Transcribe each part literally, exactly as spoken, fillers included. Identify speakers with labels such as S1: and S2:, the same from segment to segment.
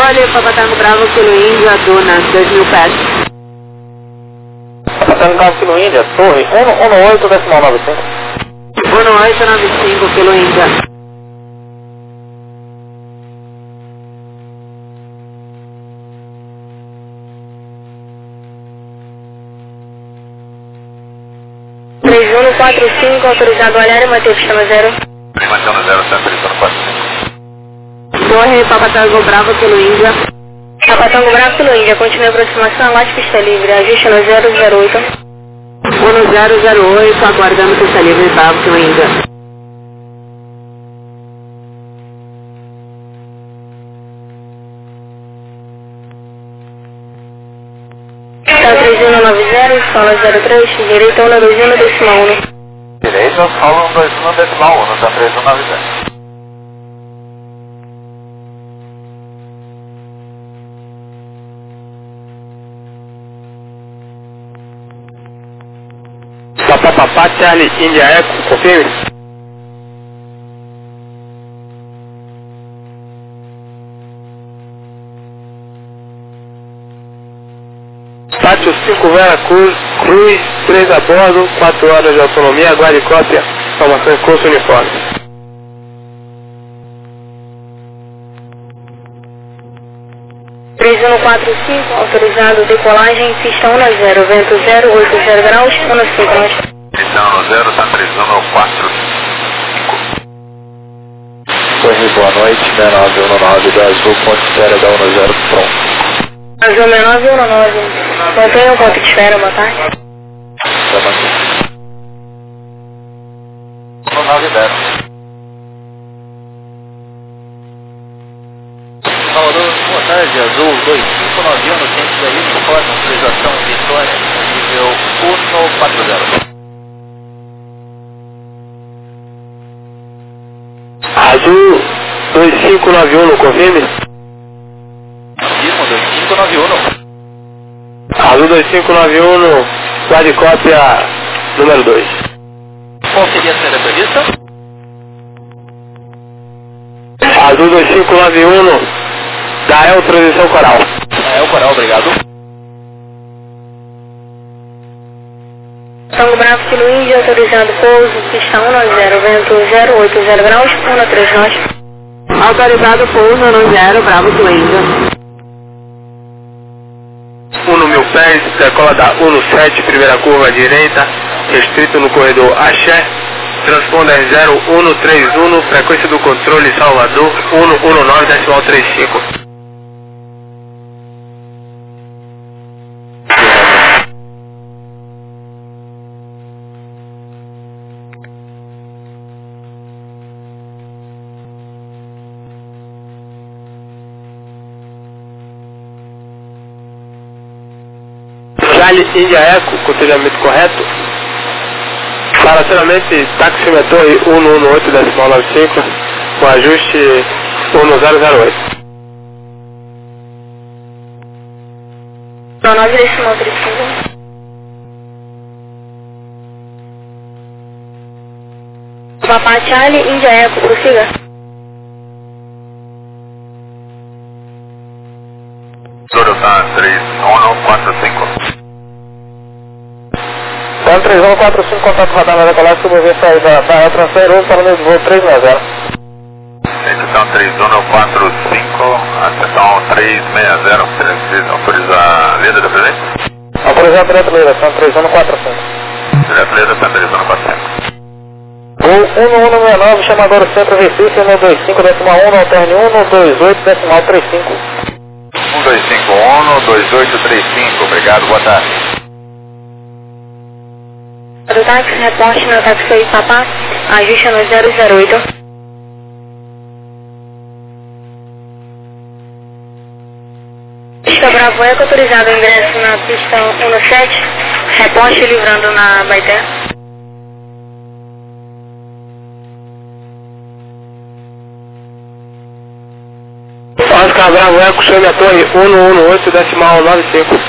S1: Charlie, Papa Tango Bravo, Kilo India, Dona, dois mil pés.
S2: Papa Tango Bravo, Kilo India, Torre, um um oito, decimal nove cinco.
S1: um oito nove cinco, Kilo India.
S3: três um quatro cinco, autorizado olhar e manter pista no zero.
S4: Manter no zero, centro três um quatro cinco.
S1: Torre, Papa Tango Bravo, Kilo India.
S3: Papa Tango Bravo, Kilo India, continue a aproximação, late pista livre, ajuste no zero zero oito.
S1: um zero zero oito, aguardando pista livre, Bravo, Kilo India.
S3: três um nove zero, solo zero três, direita um dois um, decimal um.
S4: Direita, solo um dois um, decimal um, tá três um nove zero.
S2: Papapá, Charlie, India Eco, confirme. Pátio cinco Vera Cruz, Cruz, três a bordo, quatro horas de autonomia, aguarde cópia, formação em curso uniforme.
S3: três um quatro cinco, autorizado decolagem, pista um zero, vento zero, oito zero graus, um cinco nós.
S4: Pista um zero, tá três um quatro cinco.
S2: Torre, boa noite, nove um nove da Azul, ponte esfera da um zero, pronto.
S3: Azul nove um nove, não tem um ponto de esfera, boa tarde.
S4: um nove zero.
S5: Salvador, boa tarde, Azul dois cinco nove um, no centro da Ilha, conforme autorização Vitória, nível um quatro zero.
S2: Azul dois cinco nove um, no confirme?
S5: Confirmo, dois cinco nove um.
S2: Azul dois cinco nove um, no guarde cópia número dois.
S5: Qual seria a série prevista?
S2: Azul dois cinco nove um, no da El Transição Coral.
S5: É o Coral, obrigado.
S3: Tango Bravo, Kilo Índia, autorizado pouso, pista um zero, vento zero, oito zero graus, um três nós.
S1: Autorizado pouso, um zero, Bravo, Kilo India.
S2: um mil pés, decola da um sete, primeira curva à direita, restrito no corredor Axé, transponder zero um três um, frequência do controle Salvador, um um nove, decimal trinta e cinco. Charlie India Eco, conselhamento correto. Paracionamento taxímetro um um oito, decimal nove cinco, com ajuste um zero zero oito.
S3: nove decimal trinta e cinco. Papá Charlie India Eco, prossiga.
S4: Toro tá três um quatro cinco.
S2: Então três um quatro cinco, contato radar na decolagem, subir saída da El Transfer um para o mesmo voo três seis zero.
S4: Estação três um quatro cinco, atenção três seis zero, autoriza a lida da presente?
S2: Autorizar direto da direção três um quatro cinco.
S4: Direto lida, tá três um quatro cinco.
S2: Voo um um nove nove, chamador centro Recife, um dois cinco, decimal um, alterne um dois oito, decimal trinta e cinco.
S4: um dois cinco um, dois oito três cinco, obrigado, boa tarde.
S3: Do táxi, reporte no táxi aí, papá, ajuste no zero zero oito. Pista Bravo Eco, autorizado o ingresso na pista um sete, reporte livrando na Baité.
S2: Oscar Bravo Eco, chame a torre um um oito, decimal nove cinco.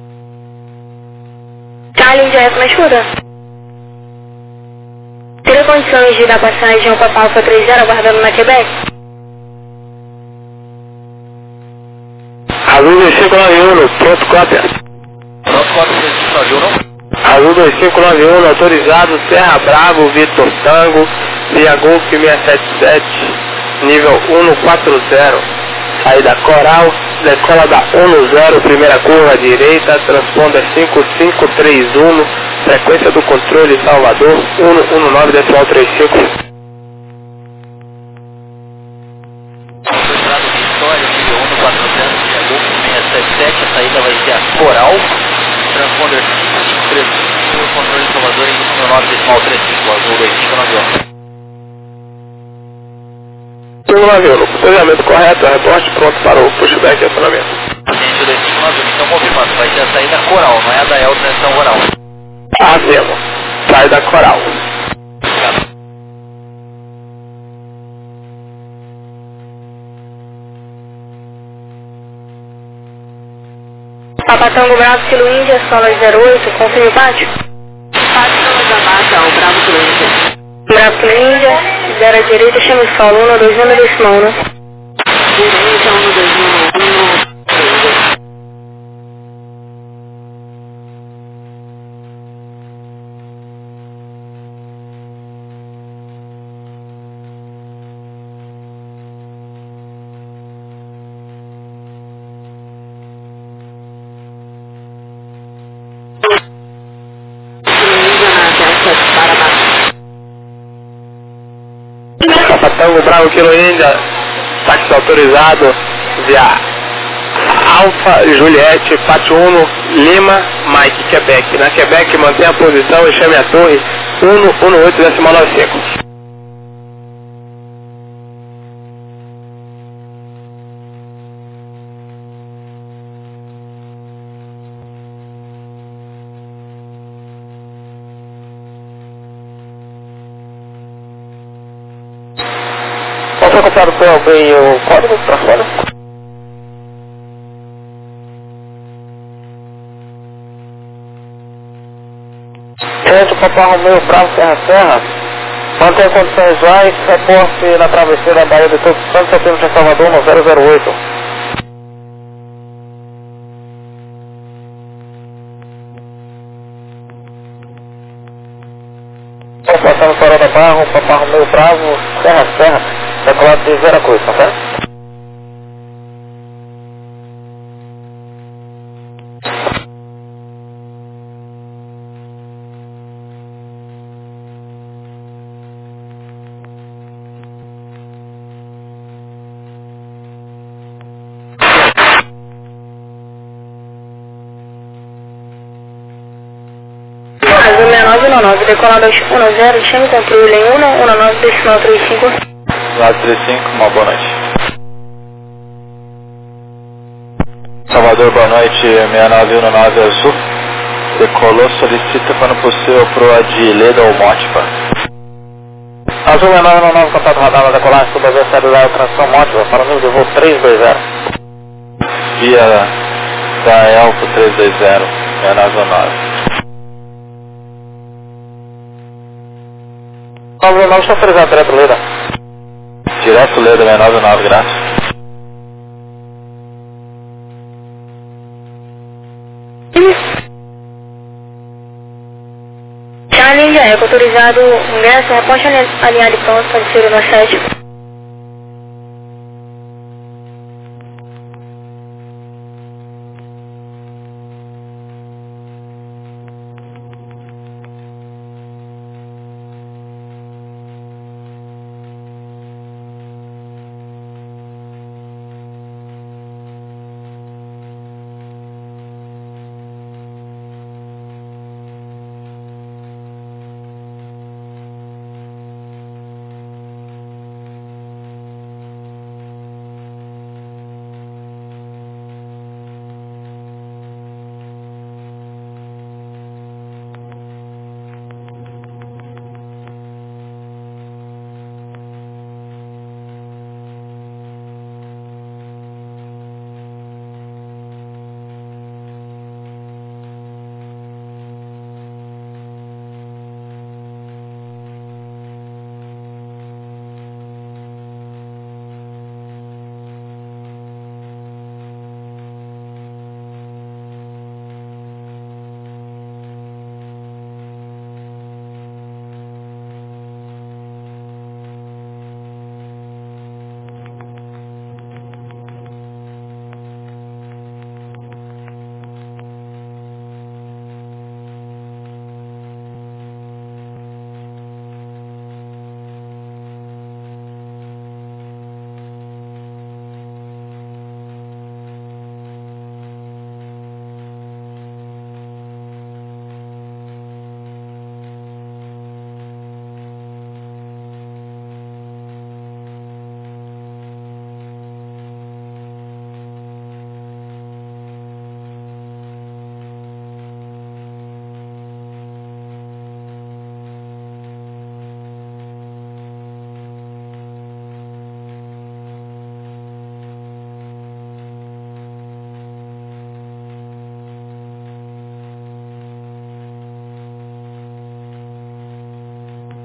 S3: Charlie India Eco, me escuta? Teria condições de dar passagem ao Papa Alfa três zero aguardando na Quebec?
S2: Azul dois cinco nove um, pronto, cópia.
S5: Pronto, quatro dois cinco nove um.
S2: Azul dois cinco nove um, autorizado, Serra Bravo, Vitor Tango, via Golf seiscentos e setenta e sete, nível cento e quarenta. Saída Coral, decola da cento, primeira curva direita, transponder cinco cinco três um, frequência do controle Salvador, cento e dezenove decimal trinta e cinco.
S5: Autorizado Vitória, nível cento e quarenta, via Golf seiscentos e setenta e sete, a saída vai ser a Coral, transponder cinco cinco três um, controle Salvador em cento e dezenove decimal trinta e cinco, Azul dois cinco nove um.
S2: No posicionamento correto, reporte pronto para o pushback e acionamento.
S5: Agente dois cinco nove um, então confirmando, vai ser a saída Coral, não é a da El Transição Rural.
S2: Afirmo, saída Coral.
S5: Obrigado.
S3: Papa Tango Bravo, Kilo Índia, Solas zero oito, confirme o pátio.
S1: Pátio Solas da Mata, o Bravo Cliente.
S3: Bravo, Kilo Índia, zero à direita, chama o solo, um dois um, decimal, né?
S1: Direita, um dois um, um.
S2: Tango Bravo Kilo Índia, táxi autorizado via Alfa Juliette, Pátio um, Lima, Mike, Quebec. Na Quebec, mantenha a posição e chame a torre cento e dezenove decimal noventa e cinco. Qual foi comprado pelo bem o código para fora? Centro, Papai Romeu, Bravo, Serra Serra. Mantém condições iguais, reporte na travessia da Bahia de Todos Santos, setembro de Salvador, no zero zero oito. Passando fora da Barra, Papai Romeu, Bravo, Serra Serra, decolado de Veracruz, tá certo?
S3: Azul seis nove um nove, decolado aos um zero, chama o controle em cento e dezenove decimal trinta e cinco.
S4: Lado trinta e cinco, uma boa noite. Salvador, boa noite, seis nove um nove Azul. Decolou, solicita quando possível para o Adileda ou Mótiva.
S2: Azul seis nove um nove, contato radar na decolagem, tudo a ver, saída da transição Mótiva, para o nível de voo três dois zero.
S4: Via da Elfo três dois zero, seis nove um nove.
S2: nove um nove, está autorizado, direto Leda.
S4: Direto Leda, seis nove um nove, graças.
S3: Charlie, já é autorizado, ingresso, reposte alinhado e pronto, pode ser no sete.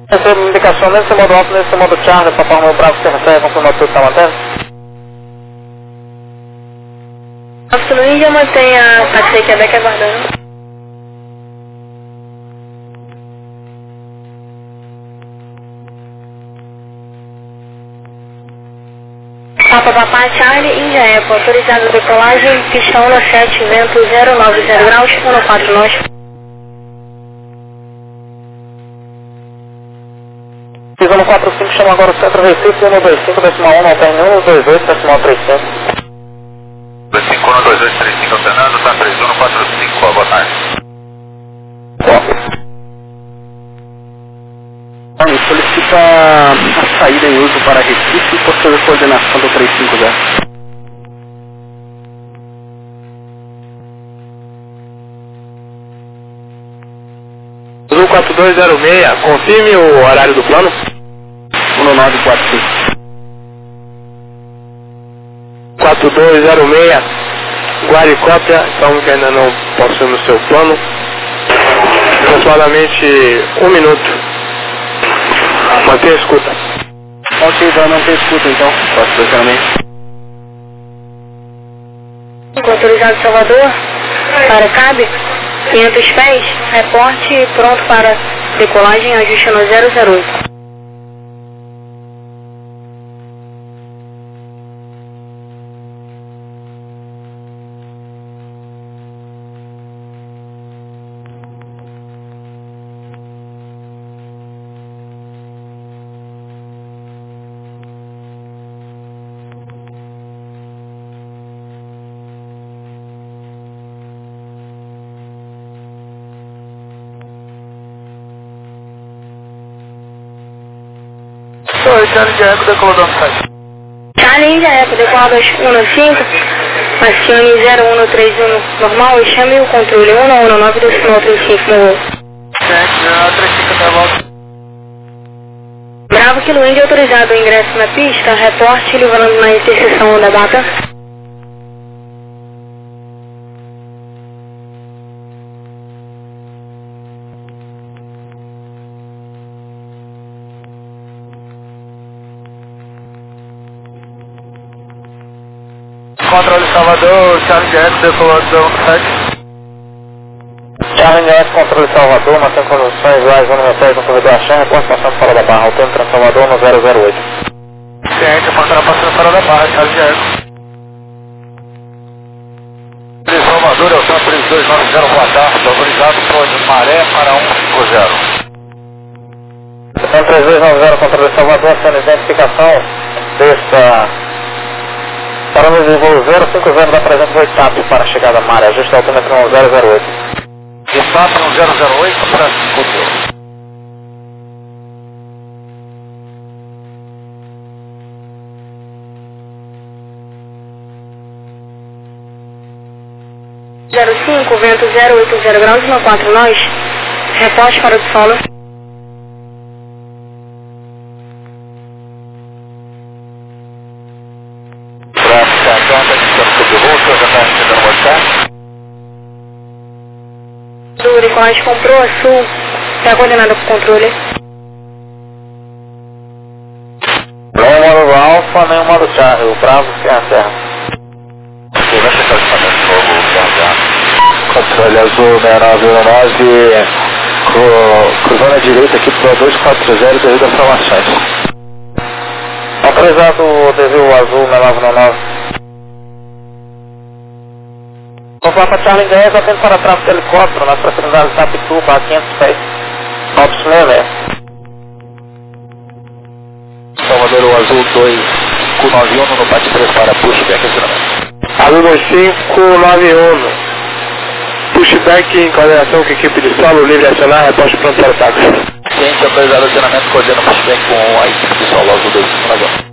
S4: Recebo indicação nesse modo alto, nesse modo Charlie, para formar o Bravo que recebe, confirma tudo que está mantendo.
S3: Oscar Índia mantém a taxi Quebec aguardando. Papa Papá Charlie, Índia Eco, autorizado decolagem, pista um sete, vento zero nove zero graus, um quatro nós.
S4: Fiz um quatro cinco, chama agora o centro Recife, um dois cinco, decimal um, alterne um, dois oito, decimal três cinco.
S2: dois cinco um, dois oito três cinco, alternando, tá três um quatro cinco, boa tarde.
S4: Solicita a saída em uso para Recife e posterior coordenação do três cinco zero.
S2: um quatro dois zero seis, confirme o horário do plano.
S4: um nove quatro cinco.
S2: quatro dois zero seis, guarde cópia, então que ainda não possuímos seu plano. Aproximadamente um minuto. Mantenha a escuta.
S4: Ok, vai manter a escuta então, posso estacionamento.
S3: Autorizado Salvador, para cabe, quinhentos pés, reporte pronto para decolagem, ajuste no zero zero oito.
S4: Oi, Charlie Índia Eco, decolador no site.
S3: Charlie Índia Eco, decolador um cinco, acione zero um três um normal e chame o controle um um nove decimal três cinco no
S4: três cinco até a volta.
S3: Bravo Kilo Índia, autorizado o ingresso na pista, reporte livrando na interseção da data.
S4: Controle Salvador, Charlie Índia Eco, decolador no site. Charlie Índia Eco, controle Salvador, mantém condições iguais, número seis no corredor Axé, reporte passando fora da barra, alternando para Salvador no zero zero oito. Ciente, passando passando fora da barra, Charlie Índia Eco. Salvador, é o centro três dois nove zero, boa tarde, autorizado por Maré para um cinco zero. Centro três dois nove zero, controle Salvador, sendo identificação desta... Para nos voo zero cinco zero, dá presente oito TAP para a chegada Maré, ajuste a altura no zero zero oito. Estado no zero zero oito para cinco.
S3: zero cinco, vento zero oito zero graus, um quatro nós, reporte para o solo. Do decolagem comprou a sul, está coordenada com o controle.
S4: Nem o modo Alfa, nem o modo Charlie, o Bravo que é a terra. Controle azul, seis nove um nove, cruzando à direita aqui para dois quatro zero devido às formações. Autorizado o desvio azul, seis nove um nove. O Papa Charlie Índia Eco, atende para tráfego de helicóptero nas proximidades da Pituba a quinhentos pés. Ops Meme. Salvador, o azul dois cinco nove um no bate três para pushback, acionamento.
S2: Azul dois cinco nove um, pushback em coordenação com a equipe de solo, livre acionar, reposte pronto para o táxi.
S5: Ciente, autorizado acionamento, coordena pushback com a equipe de solo, azul dois cinco nove um.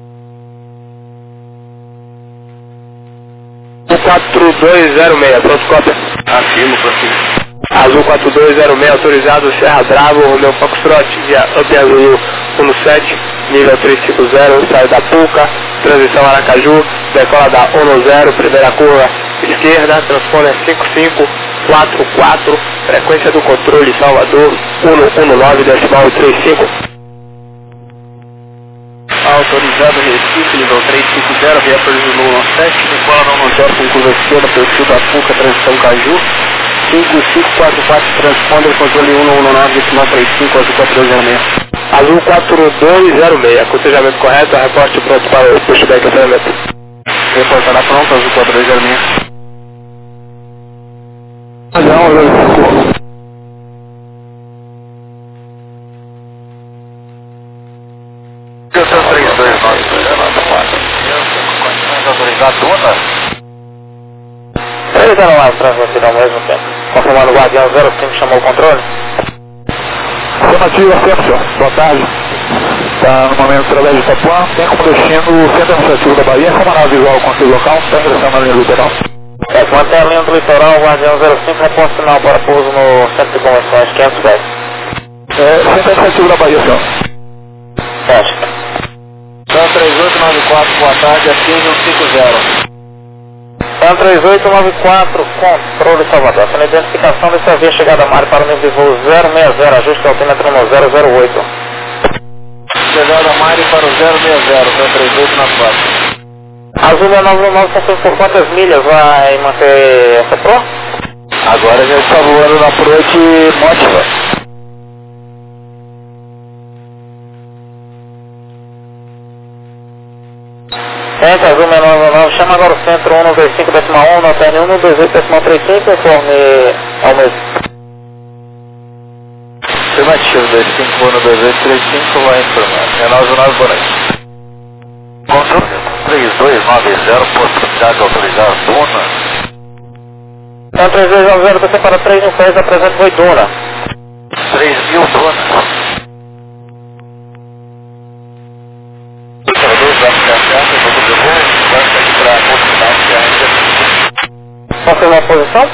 S2: quatro dois zero seis, pronto, cópia.
S5: Afirmo, prossigo.
S2: Azul quatro dois zero seis, autorizado, Serra Bravo, Romeu Foxtrot, via Up Azul um sete, nível trezentos e cinquenta, sai da Puca, transição Aracaju, decola da um zero, primeira curva esquerda, transponder cinco cinco quatro quatro, frequência do controle Salvador um um nove decimal três cinco.
S5: autorizado Recife, nível três cinco zero, via por no sete, decola no zero com curva esquerda, perfil da Fuca, transição Caju. cinco cinco quatro quatro, transponder, controle um um nove, decimal três cinco, azul quatro dois zero seis.
S2: Azul quatro dois zero seis, cotejamento correto, reporte pronto para o pushback acionamento.
S5: Reportará pronto, azul quatro dois zero seis.
S2: Não, não.
S5: três dois nove quatro. Condições autorizadas, Duna?
S4: três zero nove, transmitido ao mesmo tempo. Confirmando o Guardião zero cinco, chamou o controle.
S6: Afirmativa, Ferguson. Boa tarde. Está no momento através de Itapuã. Tem como destino o Centro Administrativo da Bahia. Como análise visual com o local. Está ingressando na linha do litoral.
S4: É, mantém a linha do litoral, Guardião zero cinco, reposto final para pouso no Centro de Convenções, quinhentos pés.
S6: É, Centro Administrativo da Bahia, senhor.
S4: Fecha.
S5: São três oito nove quatro, boa tarde, aqui um cinco zero.
S4: São três oito nove quatro, controle Salvador. Sendo identificação dessa via chegada a Mário para o nível de voo zero seis zero, ajuste altímetro no zero zero oito.
S5: Chegada a Mário para o zero seis zero, são três oito nove quatro.
S4: Azul nove nove, confirma por quantas milhas vai manter essa Pro?
S6: Agora já está voando na Prote Motiva.
S4: Centro, Azul nove nove, chama agora o centro um um dois cinco decimal um, nota N um um dois oito decimal trinta e cinco, conforme ao mesmo.
S5: Afirmativo, dois cinco um dois oito três cinco, vai informar. É nove nove, boa noite. Controle três dois nove zero, possibilidade de autorizar Duna.
S4: Então três dois nove zero, você para três mil pés, apresenta foi Duna.
S5: três mil Duna.
S4: Confirma a posição?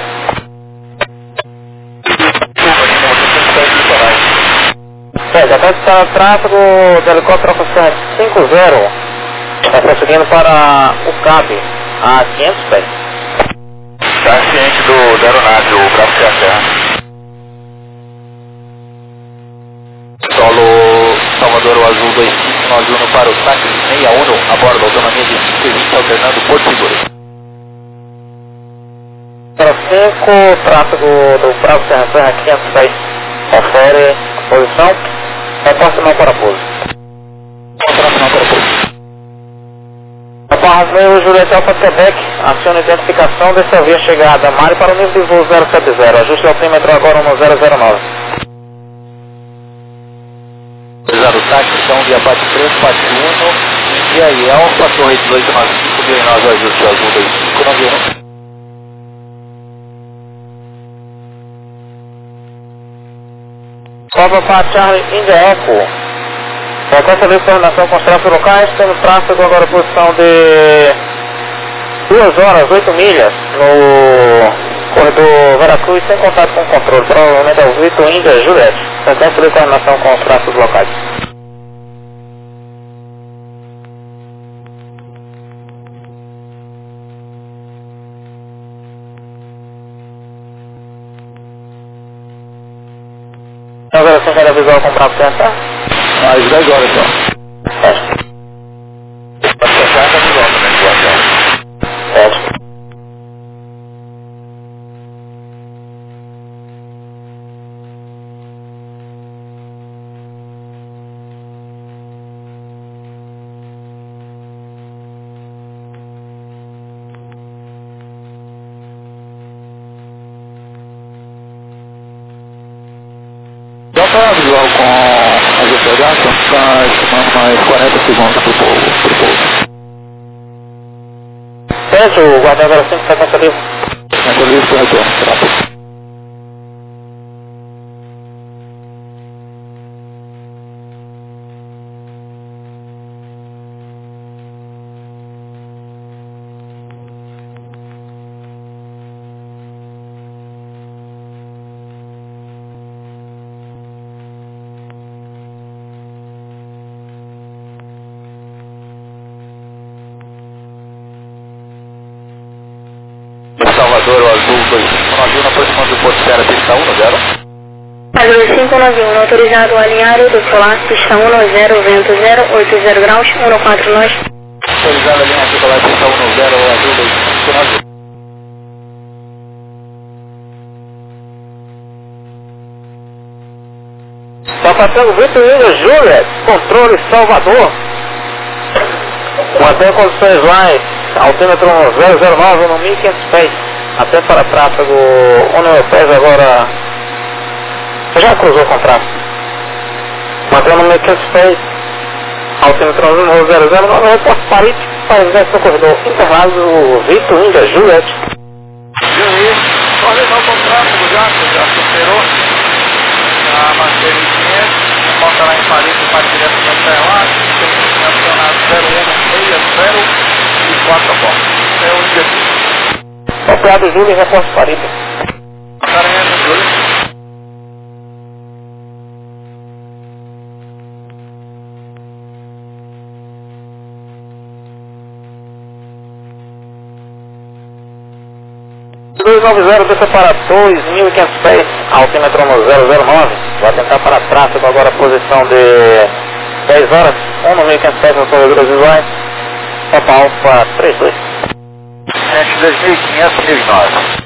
S4: É, já está tráfego do helicóptero oficial cinco zero. Está prosseguindo para o C A B a quinhentos pés.
S5: Está ciente do, da aeronave, o Bravo C A Terra. Solo Salvador, o Azul dois cinco nove um para o táxi seis um, a bordo, autonomia de cinco e vinte, alternando Porto Seguro.
S4: Para cinco, tráfego do Bravo Serra Serra, quinhentos pés. Confere a posição. Reposta não para pouso.
S6: Reposta não para pouso.
S4: Barra Romeo, Juliette Alfa Quebec, aciona a identificação dessa via chegada Mário para o nível de voo zero sete zero, ajuste o altímetro agora no zero zero nove.
S5: Usado o táxi, então, via Pati três, Pati um, India e Alfa, Torre dezoito nove cinco, via nove, ajuste Azul dois cinco nove um.
S4: Sobe para Charlie India Eco. Frequência de informação com os tráfegos locais, temos tráfego agora posição de duas horas, oito milhas no corredor Veracruz, sem contato com o controle, provavelmente é o Vitor Índia Juliette. Frequência de informação com os tráfegos locais. Agora você quer visual comprar para tentar?
S6: Às dez horas, então.
S4: Pode.
S5: Pode fechar essa visual também, boa tarde.
S4: Pode.
S6: Dá para visual com a G P H, então está estimando mais quarenta segundos para o pouso.
S4: Pede o guardião zero cinco, frequência livre.
S6: Frequência livre para retorno, rápido.
S5: Salvador, o Azul dois cinco nove um, na posição do Porto Serra, pista um, zero.
S3: Azul cinco nove um, autorizado a alinhar e decolar, pista um zero, vento zero, oito zero graus, um quatro nós.
S4: Autorizado a alinhar e decolar, pista um zero, Azul dois cinco nove um. Tá passando Vitor Inga Juliet, controle Salvador. Mantém condições live, altímetro zero zero nove no mil e quinhentos pés. Até para tráfego um mil pés agora. Já cruzou com tráfego. Mantém no mil e quinhentos pés, altímetro zero zero nove, reporte parite para o corredor internado Vitor Inga Juliet.
S6: Juiz, coordenou com tráfego já, já superou. Já manteve em quinhentos, volta lá em Paris, parte direto para o Ceará, tem nacional zero um seis zero e quatro portas. É o dia.
S4: Operado Júlio, reforço Paribe.
S6: Caranhas, Júlio.
S4: dois nove zero, desça para dois mil e quinhentos pés, altímetro no zero zero nove, vai tentar para tráfego agora, posição de dez horas, um no mil e quinhentos pés no corredor visuais, Papa Alfa trinta e dois.
S6: Sete dois mil e quinhentos, mil e nove.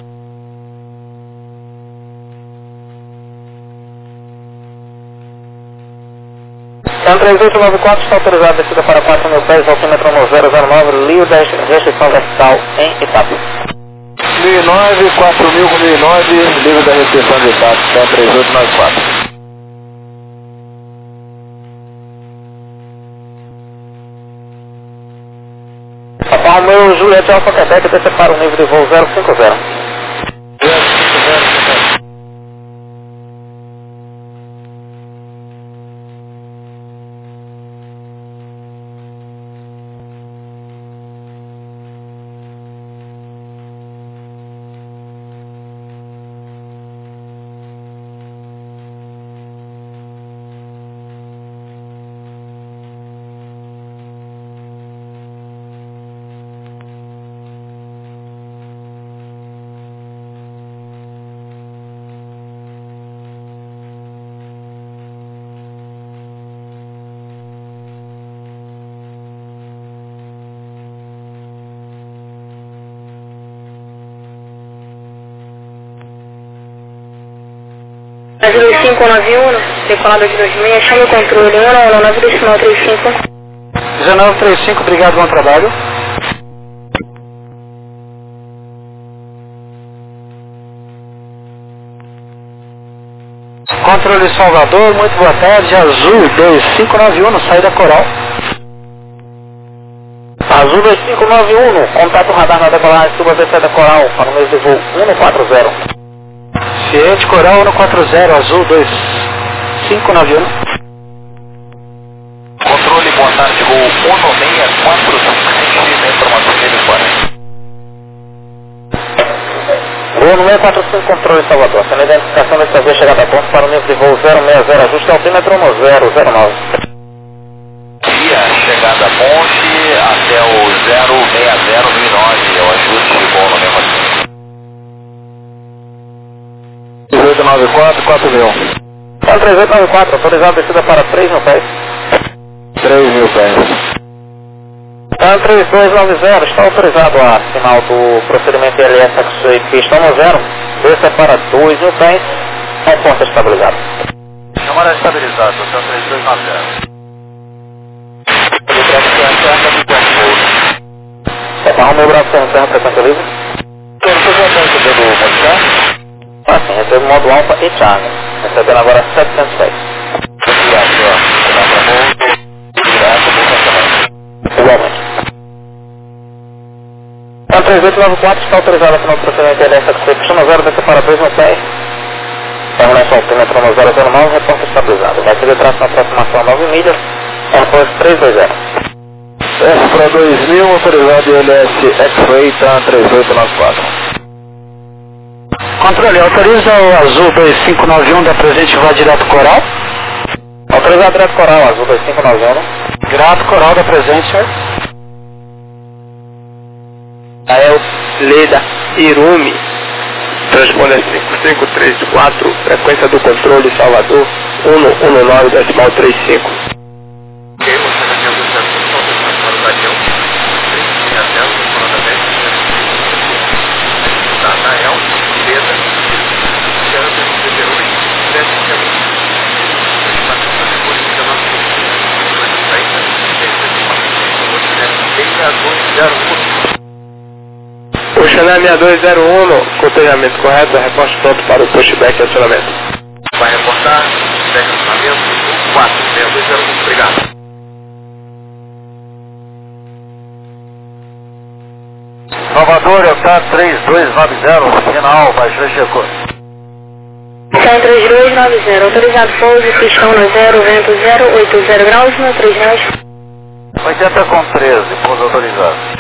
S4: Então três oito nove quatro está autorizado, descida para quatro mil pés, altímetro no zero zero nove, livre da restrição vertical em etapa.
S6: mil e nove, quatro mil com mil e nove, livre da restrição de etapa, então três oito nove quatro.
S4: Papa Romeu Juliette Alfa Quebec, desce para o nível de voo zero cinco zero.
S3: Azul cinco nove um, decolado de dois seis, chame o controle um nove decimal trinta e cinco.
S4: dezenove trinta e cinco, obrigado, bom trabalho. Controle Salvador, muito boa tarde, Azul dois cinco nove um, saída Coral. Azul dois cinco nove um, contato radar na decolagem, suba a saída Coral, para o mês de voo um quatro zero. Ciente Coral um quatro zero, Azul dois cinco nove um.
S6: Controle, boa tarde, voo um seis quatro cinco, informação dele fora.
S4: Voo no seis quatro cinco, controle Salvador, sendo identificação desta vez chegada a ponto para o nível de voo zero seis zero, ajuste altímetro no zero zero nove.
S6: Dia, chegada a ponte até o zero seis zero mil e nove, é o ajuste de voo no mesmo assim.
S4: três oito nove quatro, quatro mil. Então três oito nove quatro, autorizado descida para três mil pés.
S6: três mil pés.
S4: Então três dois nove zero, está autorizado a final do procedimento L S X pista um zero, desça para dois mil pés, com porta estabilizada.
S6: Câmara estabilizada, hotel três dois nove zero.
S4: Papa Romeu Bravo Serra Serra, frequência livre.
S6: Vocês já estão recebendo o modificar?
S4: Ah sim, recebo módulo Alfa e Charlie, recebendo agora setecentos pés. Igualmente. Então três oito nove quatro está autorizado a final do procedimento L S X pista um zero, desça para dois mil pés. Permanece altímetro no zero zero nove, reporte estabilizado. Vai ser de traço na aproximação nove milhas, airport três dois zero.
S6: S para dois mil, autorizado L S X-Ray, tá três oito nove quatro.
S4: Controle, autoriza o Azul dois cinco nove um da presente vá direto Coral? Autorizado direto Coral, Azul dois cinco nove um. Grato Coral da presente, senhor.
S1: Ael Leda Irumi
S2: Transponder cinco cinco três quatro, frequência do controle Salvador um um nove decimal trinta e cinco.
S6: Ok, você já tem alguns dados para o Daniel. trinta até o comandamento. Da Daniel, Leda, zero zero oito, sete zero um. Estação da República da Nossa
S2: O Xané seis dois zero um, cotejamento correto, reporte pronto para o pushback e acionamento.
S6: Vai reportar, segue o acionamento, quatro seis dois zero um, obrigado.
S4: Salvador, Octave três dois nove zero, final, baixou e checou.
S3: Cai três dois nove zero, autorizado pouso, pistão no zero, vento zero, oito zero graus, no três nós.
S4: oitenta com treze, pouso autorizado.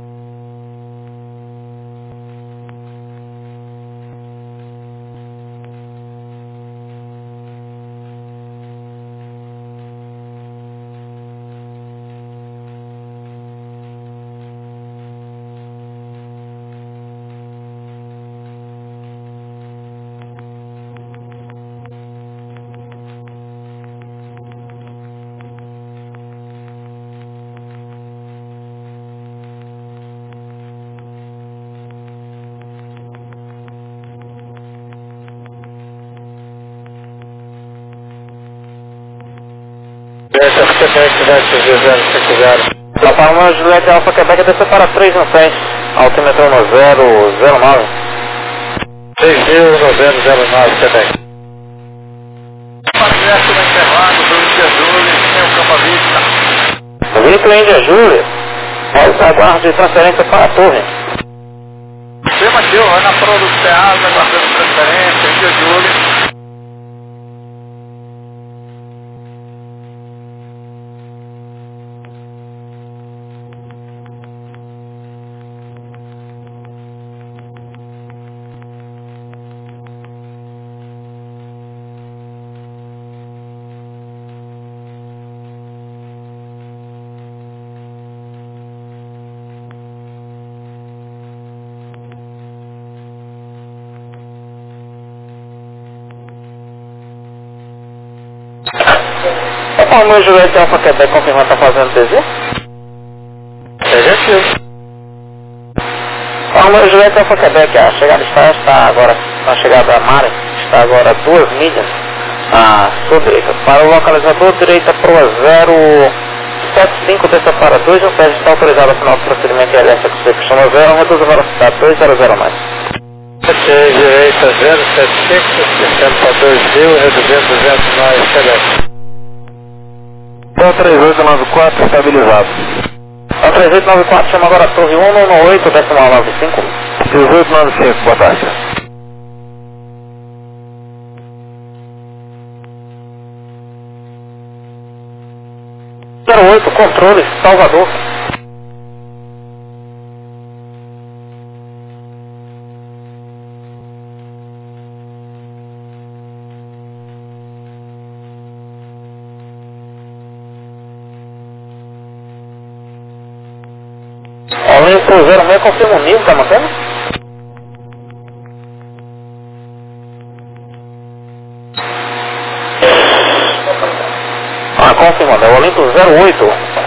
S4: Essa frequência vai se dizendo se quiser. La Palma, Juliette Alfa Quebec, desceu para três no cem, altímetro no zero zero nove. três mil no zero zero nove, Quebec.
S6: Parece na Interlagos, do Índia Júlia, tem o Campo Vista.
S4: O veículo Índia Júlia, aguarde transferência para a torre.
S6: Você, Matheus, vai na prova do Ceasa, aguardando transferência, Índia Júlia.
S4: É para o meu Juliette Alfa Quebec confirmando que está fazendo D Z? Negativo. Para o meu Juliette Alfa Quebec, a chegada está, está agora, na chegada da Mare, está agora duas milhas à sua direita. Para o localizador, direita para o zero sete cinco, desça para dois, o pé está autorizado a final do procedimento L S que você costuma zero, reduz a velocidade dois zero zero mais. Direita zero sete cinco, descendo para dois mil, reduzindo duzentos mais, Quebec. Então três oito nove quatro, estabilizado. Então três oito nove quatro, chama agora a torre um um oito, decimal nove cinco. três oito nove cinco, boa tarde. zero oito, controle, Salvador. Além do zero seis, confirma o nível, está mantendo? Ah, confirmando, é o Olimpo zero oito.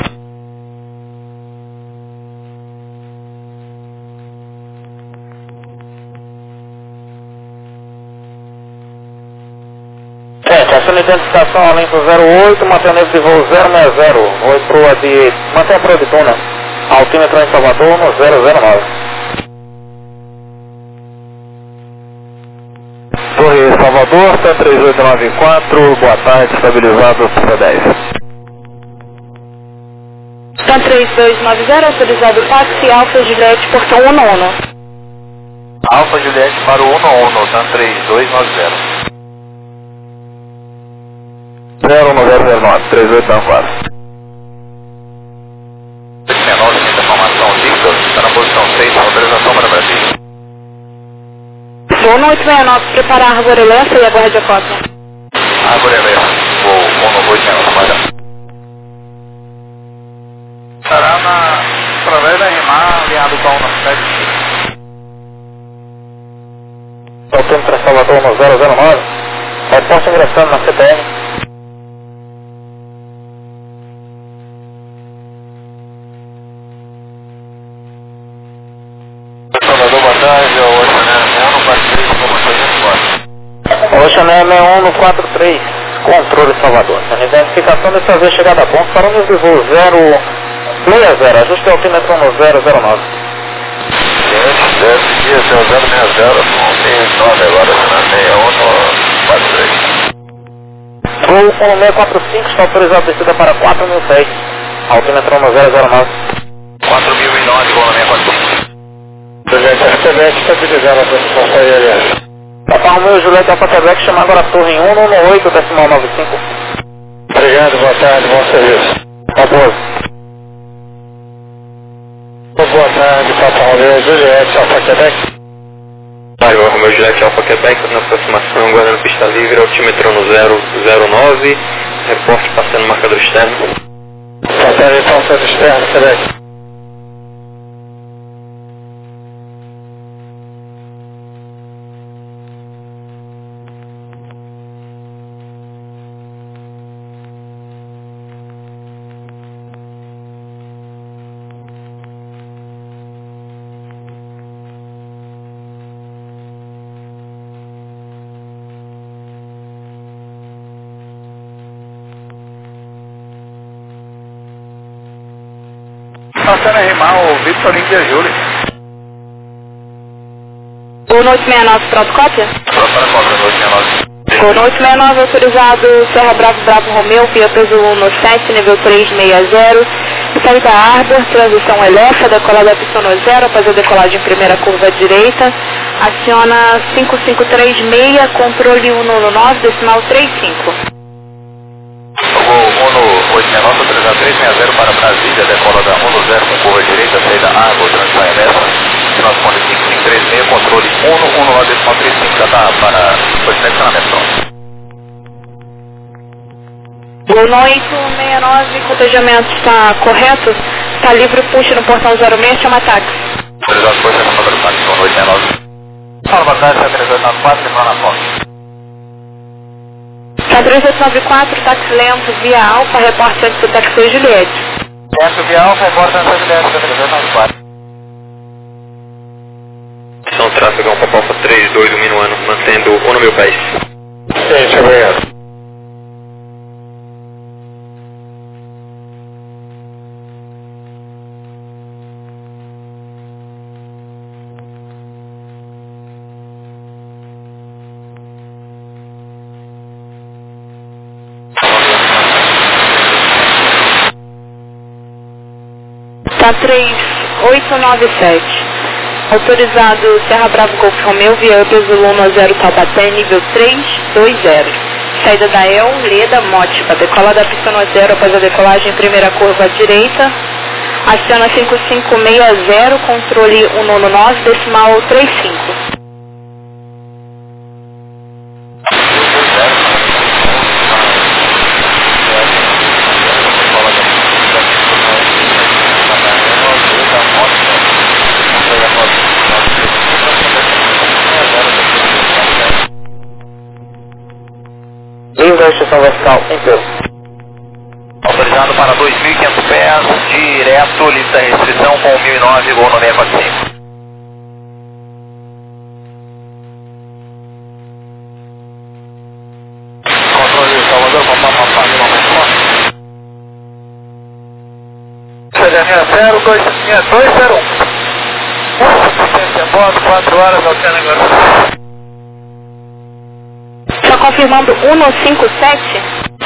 S4: Gente, essa é a identificação Olimpo zero oito, mantém o nível de voo zero seis zero. Oi proa de... mantém a proa de túnel. Altímetro em Salvador no zero zero nove. Torre Salvador, T três oito nove quatro, boa tarde, estabilizado C dez.
S3: T três dois nove zero, autorizado táxi, Alfa Juliette, portão um um.
S6: Alfa Juliette para o um um, T três dois nove zero.
S4: zero um zero zero nove, três oito nove quatro.
S6: menor da formação Victor, está na posição seis, autorização para Brasília.
S3: Voo no oito seis nove, preparar a Árvore Lessa e aguarde a cópia.
S6: Árvore Lessa, voo no oito seis nove, aguarda. Estará na, através da R I M A, alinhado com a um nove sete.
S4: um zero zero nove. Reporte ingressando na C T R.
S6: Salvador, boa tarde, é o Oceané
S4: Oceané um um quatro três, controle Salvador. A identificação deve fazer chegada a ponto para o nível voo zero seis zero, ajuste o altímetro no zero zero nove.
S6: Deve seguir até o zero seis zero, tem nove agora, seis um quatro três.
S4: Voo um seis quatro cinco, está autorizado a descida para quatro mil e seis, altímetro no zero zero nove.
S6: quatro mil e nove, voo seis quatro cinco.
S4: Projeto R T B, estabilizando a posição saída. Papa Romeu Juliette Alfa Quebec, chama agora a torre em um um oito, decimal nove cinco.
S6: Obrigado, boa tarde, bom serviço.
S4: Apoio.
S6: Boa tarde, Papa Romeu Juliette Alfa Quebec.
S2: Papa Romeu Juliette Alfa Quebec, na aproximação, guardando pista livre, altímetro no zero zero nove, reporte passando marcador externo.
S6: Boa tarde, então, centro externo, Quebec. Passando a rimar o Victor India Júlio.
S3: O Noite sessenta e nove, pronto, cópia?
S6: Pronto para cópia, Noite sessenta e nove.
S3: O Noite sessenta e nove, autorizado Serra Bravo Bravo Romeu, via peso um no sete, nível três seis zero. Saída Arbor, transição Elefa, decolada pista no zero, após a decolagem primeira curva direita. Aciona cinco cinco três seis, controle um um nove, decimal trinta e cinco.
S6: O Uno oito seis nove, autorizado três seis zero para Brasília, decola da um zero com curva direita, saída Arbor, transição Elefa. Transpone cinco cinco três seis, controle um um nove, decimal trinta e cinco, já está para o direcionamento pronto.
S3: O Noite sessenta e nove, cotejamento está correto? Está livre, puxa no portão zero seis, chama táxi.
S6: Autorizado foi sendo número táxi, com Noite sessenta e nove. Fala, boa tarde, sete três oito nove quatro, lembrou na foto.
S3: sete três oito nove quatro, táxi lento, via Alfa, reporte antes do táxi Juliette.
S6: Lento via Alfa, reporte antes do Juliette, sete três oito nove quatro.
S2: São tráfego, um Papa Alfa três dois, um minuano, mantendo um no mil pés.
S6: Gente, obrigado.
S3: Tá três oito nove sete. Autorizado Serra Bravo Golf Romeu, via peso Luma zero Taubaté, nível três dois zero. Saída da El, Leda, Mótica, decola da pista no zero após a decolagem primeira curva à direita. Aciona cinco cinco seis zero, controle um um nove, decimal trinta e cinco.
S4: Livre a estação vertical, em peso.
S6: Autorizado para dois mil e quinhentos pés, direto, livre da restrição com mil e nove, voo no seis quatro cinco. Controle de Salvador, papá, papá, de momento forte. Seja zero dois zero um. Assistência a bordo, quatro horas, Oceano agora.
S3: Só confirmando um no cinco sete.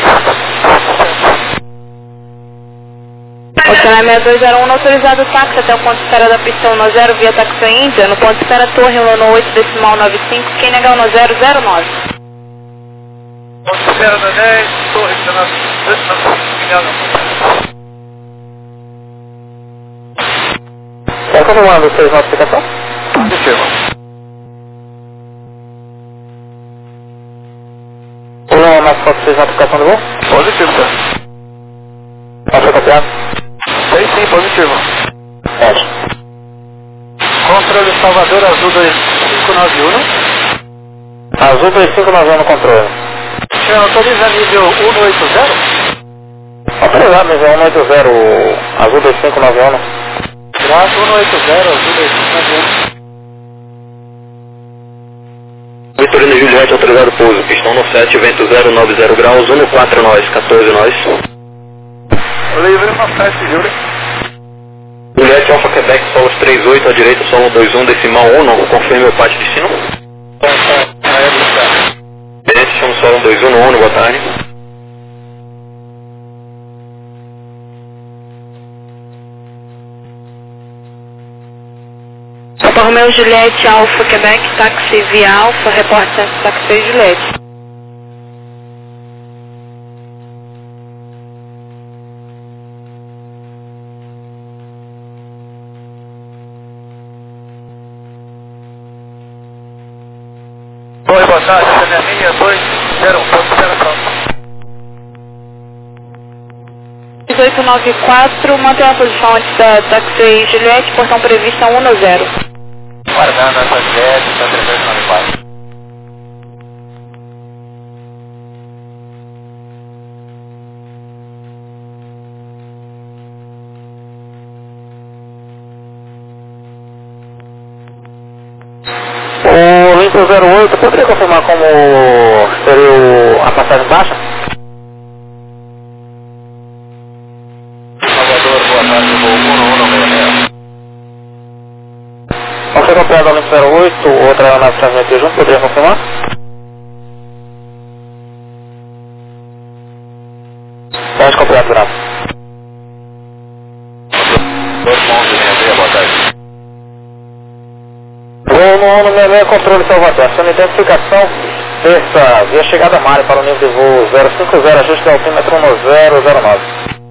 S3: Oceano seis dois zero um, autorizado táxi até o ponto de espera da pista um no zero via táxi Índia, no ponto de espera torre um no oito, decimal nove cinco, quem negar no zero zero nove.
S6: Ponto de espera no dez, torre dezenove.
S4: Qual que é o número de vocês na notificação?
S6: Positivo.
S4: O número mais forte de vocês na notificação do voo?
S6: Positivo, senhor.
S4: Pode ser copiado?
S6: Sei sim, positivo.
S4: Pode.
S6: Controle Salvador Azul dois cinco nove um.
S4: Azul dois cinco nove um no controle.
S6: Você autoriza nível um oito zero?
S4: Autorizado nível um oito zero, Azul dois cinco nove um.
S6: Graças, um oito zero, Azul dois cinco nove um.
S5: Vitorino Juliette, autorizado pouso, pistão no sete, vento zero nove zero graus, um quatro nós, quatorze nós.
S6: Livre no sete, Júlio.
S5: Juliette, Alfa Quebec, solos três oito, à direita, solo dois um, decimal um, não confirme o parte de destino. Gerente, chamo solo dois um no um, boa tarde.
S3: Papa Romeo Juliette, Alfa Quebec, táxi via Alfa, reporte centro táxi Juliette.
S6: Oi, boa tarde, essa é minha linha dois zero um, ponto zero
S3: dezoito nove quatro, mantém a posição antes da táxi Juliette, portão previsto um no zero.
S6: Guardando essa Juliette, está trezentos e noventa e quatro.
S4: O Lincoln zero oito, poderia confirmar como seria o, a passagem baixa?
S6: Salvador, boa tarde, voo um um seis seis.
S4: Você acompanhado ao Lincoln zero oito, outra aeronave transmitida junto, poderia confirmar? Pode acompanhar, graças.
S6: dois pontos e meia, boa tarde.
S4: Voo no ano seis seis, controle Salvador. Sua identificação, terça, via chegada Mário para o nível de voo zero cinco zero, ajuste de altímetro no zero zero nove.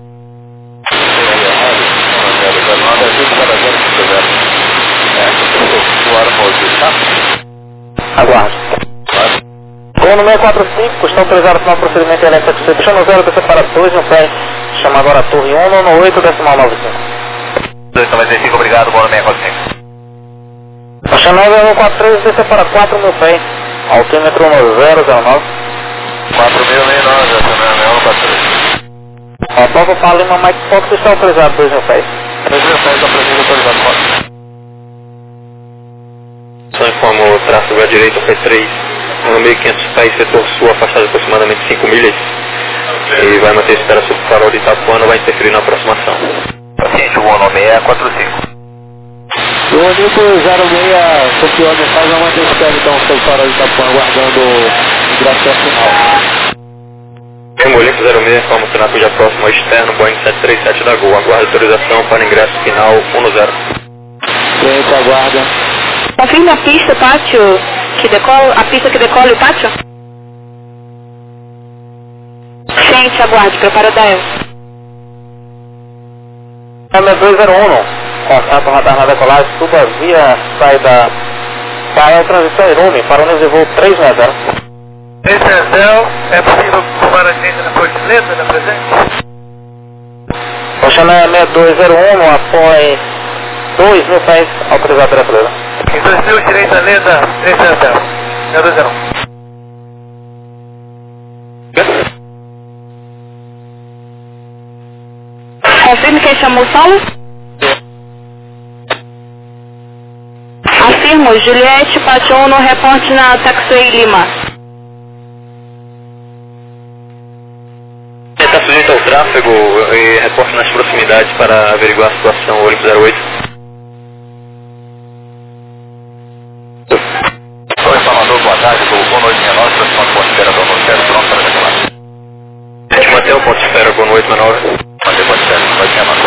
S4: Aguarde. Voo no seis quatro cinco, estão autorizados para o procedimento elétrico exception no zero descer para dois no pé, chama agora a torre um no oito decimal nove cinco.
S6: dois noventa e cinco, obrigado, bola seis quatro cinco.
S4: Baixa nove um quatro três, descer para quatro mil pés, altímetro no zero zero nove.
S6: quatro mil e nove, essa é a um quatro três.
S4: Apova para Lima Mike Fox, está autorizado dois mil pés.
S6: dois mil pés, apresenta autorizado, pode.
S5: Só informa o tráfego à direita, P três, no mil e quinhentos pés, setor sul, afastado aproximadamente cinco milhas. E vai manter espera sobre o farol de Itapuã, não vai interferir na aproximação.
S6: Paciente, o ano seis quatro cinco.
S4: O Nilton zero seis, copiou a mensagem, vai manter espera então sobre o farol de Itapuã, aguardando migração final.
S5: Termolimpo zero seis, informa o tráfego já próximo ao externo, Boeing sete três sete da Gol, aguarda autorização para ingresso final um zero.
S4: Frente, aguarda.
S3: Confirme a pista, pátio, que decola, a pista que decola e o pátio? Gente, aguarde, prepara da El.
S4: M dois zero um, contato radar na decolagem, suba via saída para a transição Irume, para o nível de voo três seis zero.
S6: Esse é Zé, é possível tomar a gente na Fortaleza, na presente?
S4: Oxané seis dois zero um, após dois mil pés, autorizado pela brasileira.
S6: Em dois mil, direita lenda, esse é Zé, seis dois zero um.
S3: Confirme quem chamou o solo? Afirmo, Juliette, pátio um no reporte na Taxway Lima.
S5: Está sujeito ao tráfego e reporte nas proximidades para averiguar a situação, Olimpo zero oito.
S6: Oi, Salvador, boa tarde, voo um oito seis nove, transporte ponto de espera do Notero, pronto para decolar.
S5: A gente mantém o ponto de espera com oito seis nove.
S6: Mantém ponto de espera, oito seis nove.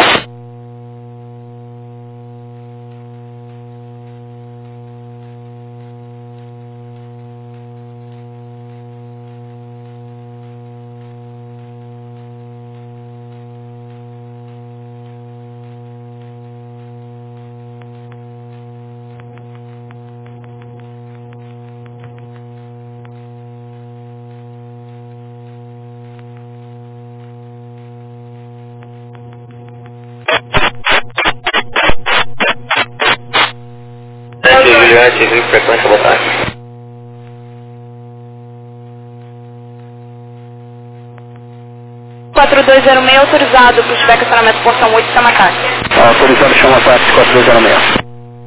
S5: Juliette, Rio Frequência, boa tarde.
S3: quatro dois zero seis autorizado para o estacionamento portão oito, Samacate.
S5: Autorizado, chama a táxi quatro dois zero seis.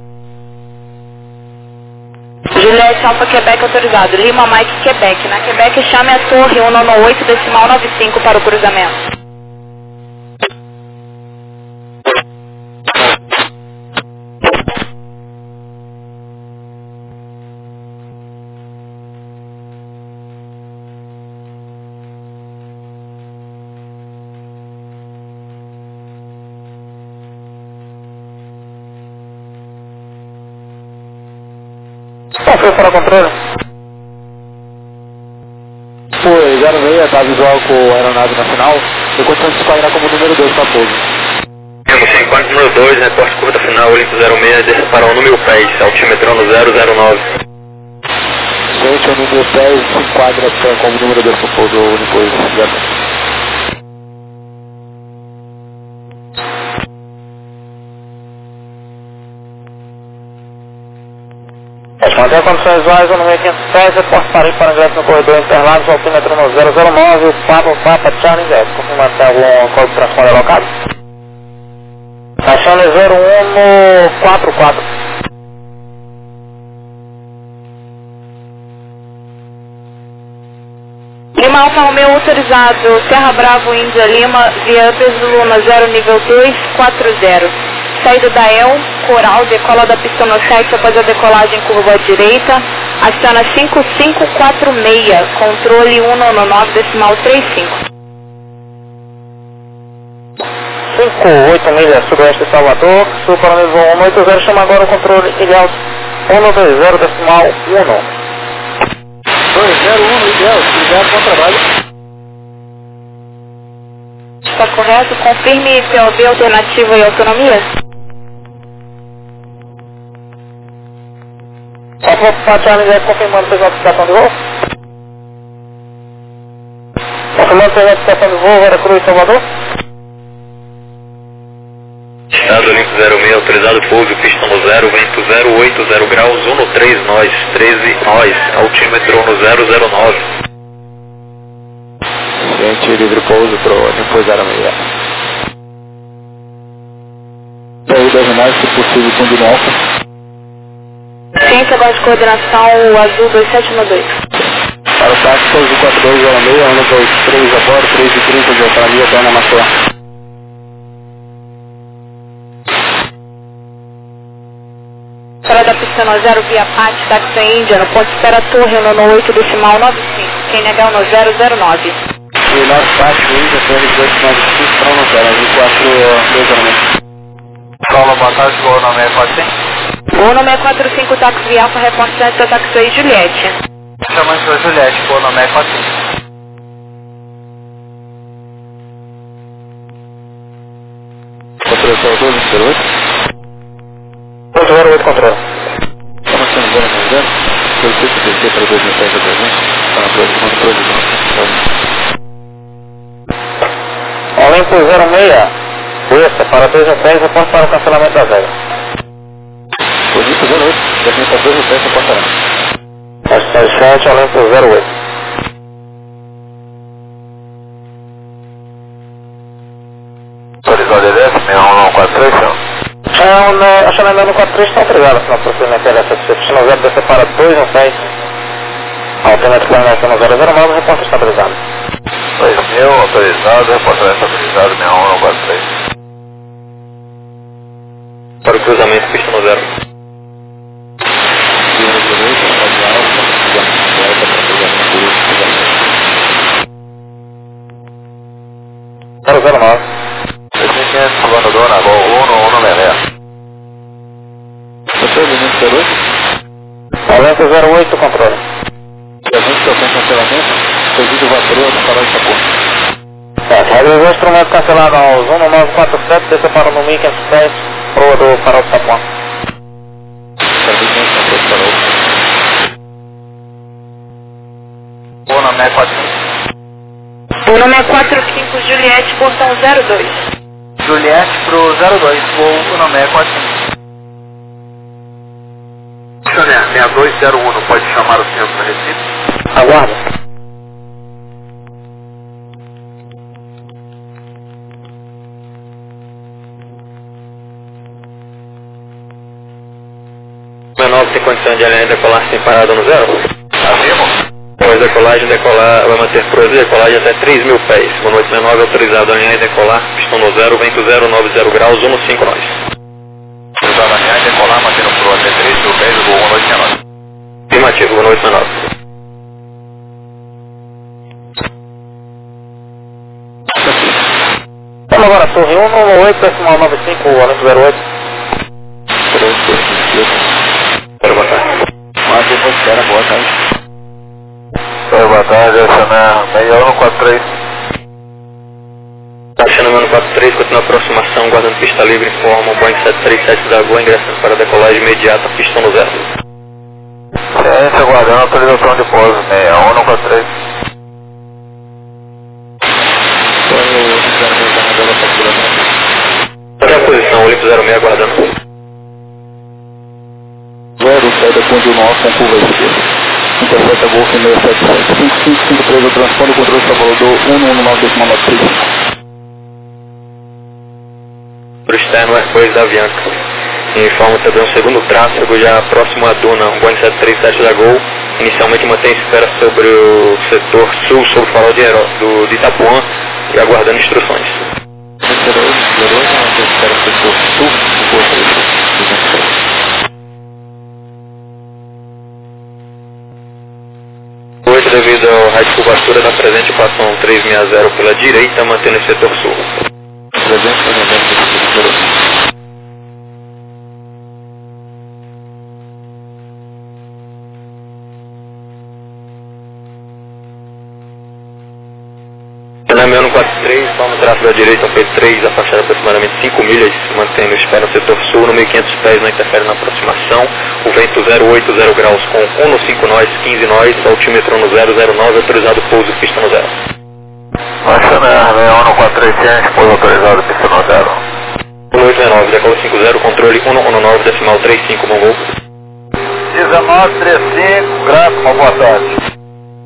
S3: Juliette Alfa Quebec autorizado. Lima Mike Quebec. Na Quebec, chame a torre um nove oito decimal nove cinco para o cruzamento.
S4: Foi para o controle. Foi, zero seis, tá visual com a aeronave nacional. Depois você escolherá como número dois para pouso.
S2: cinco quatro número dois, reporte curta final, Olimpo zero seis, desça para o número dez, altímetro no zero zero nove.
S4: Gente, o número dez se enquadra como número dois para pouso, Olimpo zero seis.
S5: Manter condições visuais, o número quinhentos e dez, reporte Paris para ingresso no corredor Interlagos, altímetro no zero zero nove, Pablo Papa Charlie dez. Confirmar se tem algum código de transponder alocado? Taxando zero um quatro quatro.
S3: Lima Alfa Romeo autorizado. Serra Bravo Índia Lima, via Peso Luna zero nível dois quatro zero. Saída da El, Coral, decola da pista no sete após a decolagem curva à direita. Aciona cinco cinco quatro seis, controle um nove nove decimal trinta e cinco.
S5: cinco oito milhas sudoeste de Salvador, sul para o nível um oito zero, chama agora o controle Ilhéus um dois zero decimal um.
S4: dois zero um, Ilhéus, obrigado, bom trabalho.
S3: Está correto? Confirme P O B, alternativa e autonomia.
S5: Só para o Charlie dez, confirmando a notificação de voo. Confirmando a notificação de voo, Vera Cruz, Salvador.
S2: Estado Olimpo zero seis, autorizado pouso, pista no zero, vento zero oito zero graus, um três nós, treze nós, altímetro no zero zero nove.
S4: Gente, livre pouso para o Olimpo zero seis. Saúde das nós, se possível, com o Alfa.
S3: Ciência, agora de coordenação, o azul dois sete um dois.
S5: Para o táxi, pouso quatro dois zero seis, um dois três a bordo, três e trinta de autonomia, Dona Maceió.
S3: Fora da pista no zero, via Pati, táxi Índia, no ponto espera torre, no oito decimal nove cinco, Q N H no zero zero nove.
S5: E nosso táxi Índia, torre dois nove cinco, para o zero quatro dois zero seis.
S6: Fala, boa tarde, vou no seis quatro cinco.
S3: O nome é quatro cinco, táxi via Alfa, reporte da táxi aí, Juliette.
S6: Chamando para Juliette, vou no seis quatro cinco.
S4: Controle Salvador, zero oito.
S5: dois zero oito, controle.
S4: Estamos sendo zero nove zero. Solicito descer para dois mil e dez a trezentos. Para o controle de novo.
S5: Olimpo zero seis, desça para dois mil e dez, reporte para o cancelamento da regra.
S4: Olimpo zero oito, descendo para dois mil e dez, reportará.
S5: sete, Olimpo zero oito.
S6: Autorizado D D S, seis um quatro três, senhor.
S5: É um acionamento no quatro três, está autorizado, afinal, procedimento L S F C, pistão zero, descer para dois mil e dez. Alternativa permanece no zero zero nove, reporte estabilizado.
S6: dois mil, autorizado, reportamento estabilizado, seis um quatro três.
S2: Para o cruzamento, pista no zero.
S5: zero zero nove.
S6: dois mil e quinhentos, Salvador, na Gol um, um Lelé.
S4: Você é o Olimpo zero oito?
S5: Olimpo zero oito, controle.
S4: E a gente que tem cancelamento, devido ao vapor do farol de Sapor.
S5: Certo, regra do instrumento cancelado aos um nove quatro sete, descer para o no mil quinhentos e dez, proa do farol de Sapor.
S4: Serviço de controle de farol.
S6: Vou no seis quatro cinco.
S3: O nome é quatro cinco, Juliette, portão zero dois.
S6: Juliette pro zero dois, voo no seis quatro cinco. Missionário, seis dois zero um, não pode chamar o centro da Recife?
S5: Aguarda. tem condição de alinhar e decolar sem parada no zero?
S6: Afirmo.
S5: Após decolagem, decolar, vai manter prosa e decolagem até três mil pés. Boa noite, nove, autorizado a alinhar e decolar, pistão no zero, vento zero, noventa graus, um cinco nós.
S6: Autorizado a alinhar e decolar, mantendo pro até três mil pés, voo boa noite, nove.
S5: Afirmativo, boa noite, nove.
S4: Vamos agora, torre um nove oito, decimal nove cinco, Alento zero oito.
S5: Espera, boa tarde.
S6: Mas depois espera, boa tarde.
S4: Oi, boa tarde, S N R seis um quatro três.
S5: Taxando meu quatro três, continua a aproximação, guardando pista livre, informa o Boeing sete três sete da Gol, ingressando para a decolagem imediata, pistão no zero.
S4: Ciência, aguardando autorização de pouso, seis um quatro três.
S5: Qual é a posição? Olimpo zero seis aguardando.
S6: Zero, saída com o nosso, com curva esquerda. Intercepta Golf seis sete sete, cinco cinco cinco três, o transponder o controle estabilizador um um nove decimal nove três.
S5: Para o externo R dois da Avianca. Informa também um segundo tráfego já próximo à duna, um Boeing sete três sete da Gol. Inicialmente mantém espera sobre o setor sul, sobre o farol de, Heró, do, de Itapuã, e aguardando instruções. Hoje, devido ao raio de curvatura da presente equação trezentos e sessenta pela direita, mantendo o setor sul. Meu quatro três, toma o tráfego à direita, P três, afastado aproximadamente cinco milhas, mantendo espera no setor sul, no mil e quinhentos pés, não interfere na aproximação, o vento zero oito zero graus com um cinco nós, quinze nós, altímetro no zero zero nove, autorizado pouso, pista no zero.
S4: Baixa na seis um quatro três, ciência, pouso autorizado, pista no zero.
S5: um oito nove, decola cinco zero, controle um um nove, decimal trinta e cinco, Mongol.
S4: dezenove trinta e cinco, graças, uma boa tarde.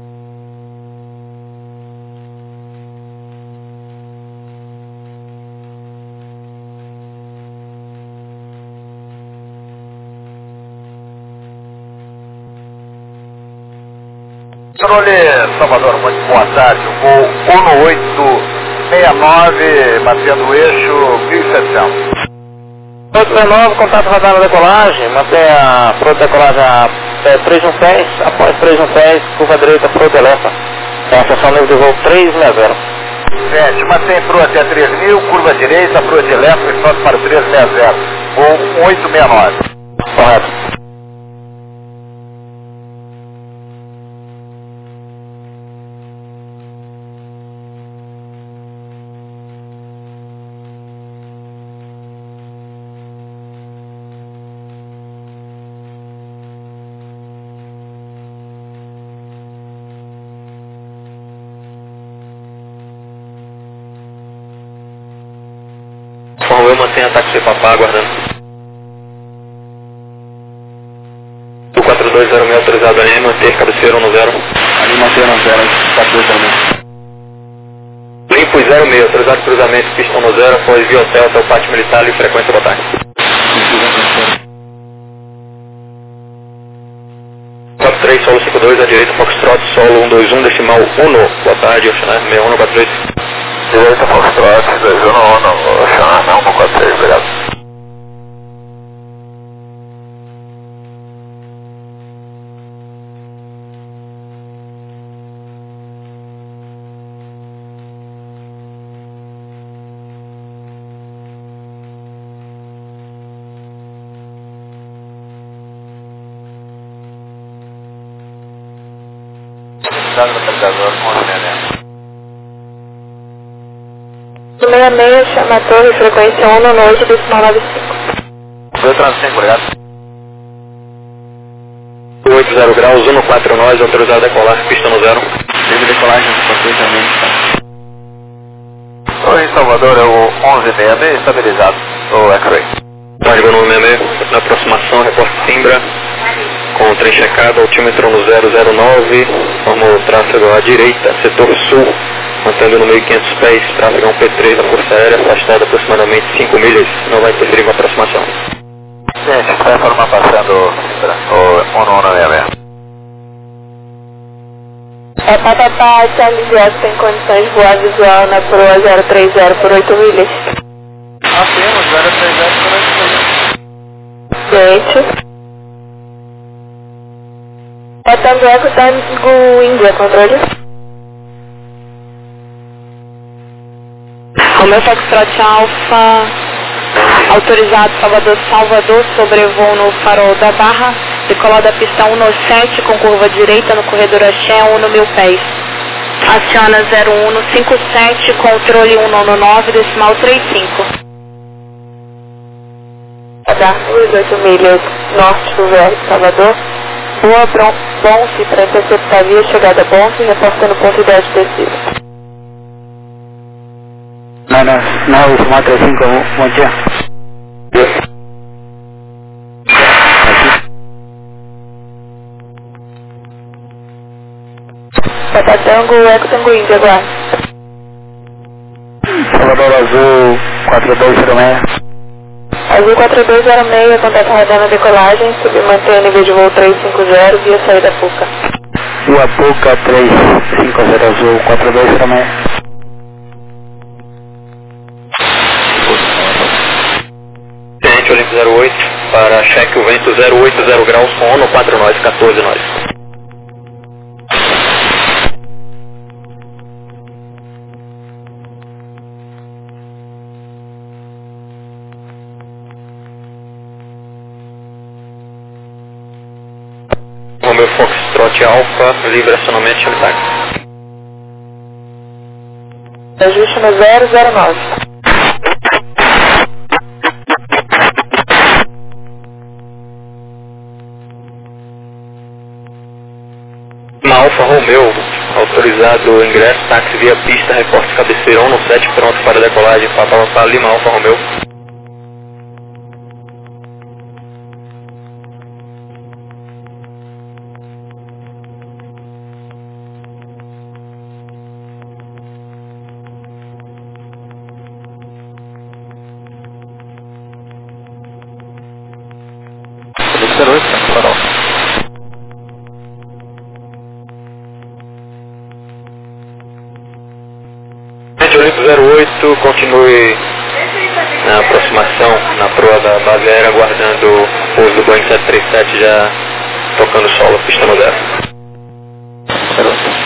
S4: Controle Salvador, muito boa tarde, o voo um oito seis nove, mantendo o eixo mil e setecentos. oito seis nove, contato radar na decolagem, mantém a pro decolagem a é, três um pés, após três um pés, curva direita pro Telefa, é a seção livre de voo trezentos e sessenta. Sete, mantém pro até três mil, curva direita pro Telefa, e solta para o trezentos e sessenta, voo oito seis nove. Correto.
S5: Eu mantenho ataque sem papá aguardando. O quatro dois zero seis autorizado ali, manter cabeceiro no zero.
S6: Ali mantendo no zero, quatro dois zero seis.
S5: Limpo zero seis, autorizado cruzamento, pistão no zero, após via hotel até o pátio militar e frequência do ataque. quatro três, solo cinco dois, à direita, Foxtrot, solo um dois um, decimal um. Boa tarde, Oceanar, seis um quatro três.
S4: Direita, Foxtrot, dois um um, Oceanar, um quatro três, obrigado. Localizador com a seis
S3: seis, chama a torre, frequência um na noite, decimal nove cinco.
S4: Meu trânsito, obrigado.
S5: oito zero graus, um quatro nós, autorizado a decolar, pista no zero.
S6: Teve decolagem, passou também.
S4: Oi, Salvador, é o onze sessenta e seis, estabilizado, o X-Ray.
S5: Código no sessenta e seis, na aproximação, reporte Simbra, com o trem checado, altímetro no zero zero nove, forma o tráfego à direita, setor sul, mantendo no mil e quinhentos pés, tráfego um P três da Força Aérea, afastado aproximadamente cinco milhas, não vai interferir com a aproximação.
S4: Gente, vai informar passando o um um seis seis.
S3: É Patatá, Charlie Jack tem condições de voar visual na proa zero três zero por oito milhas.
S6: Ah, temos, zero três zero por oito milhas.
S3: Gente. É Tango Tango Índia, controle. Romeu Foxtrot Alfa, autorizado Salvador Salvador, sobrevoo no farol da Barra, decolado da pista um no sete com curva direita no corredor Axé, um no mil pés. Aciona zero um no cinco sete, controle um no nove, decimal trinta e cinco. Radar oito milhas norte do V R Salvador. Boa Bonfe para interceptar via chegada Bonfe, reportando ponto dez de descida.
S5: Não, não, não, decimal trinta e cinco, bom dia.
S3: Tata Tango, Eco Tango Índia, agora.
S5: Salvador Azul, quatro dois zero seis.
S3: Azul quatro dois zero seis, contato radar na decolagem, submantém nível de voo trezentos e cinquenta via saída Puca.
S5: Rua Puca, trezentos e cinquenta Azul, quatro dois zero seis.
S2: Tenente Olímpio zero oito, para cheque o vento zero oito zero graus com ONU quatro nós, quatorze nós. Romeu Foxtrot Alfa, livre acionamento, chame táxi.
S3: Ajuste no zero zero nove.
S2: Alfa Romeu, autorizado ingresso, táxi via pista, reporte cabeceirão no sete, pronto para decolagem, Papa Papa Lima Alfa Romeu.
S4: zero oito, farol.
S2: Olímpio zero oito, continue na aproximação, na proa da base aérea, aguardando o pouso do Boeing sete três sete já tocando solo, pista no zero.
S4: zero oito.